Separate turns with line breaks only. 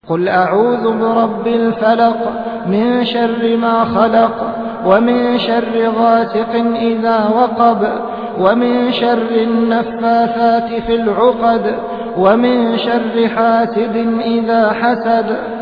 قل أعوذ برب الفلق من شر ما خلق ومن شر غاسق إذا وقب ومن شر النفاثات في العقد ومن شر حاسد إذا حسد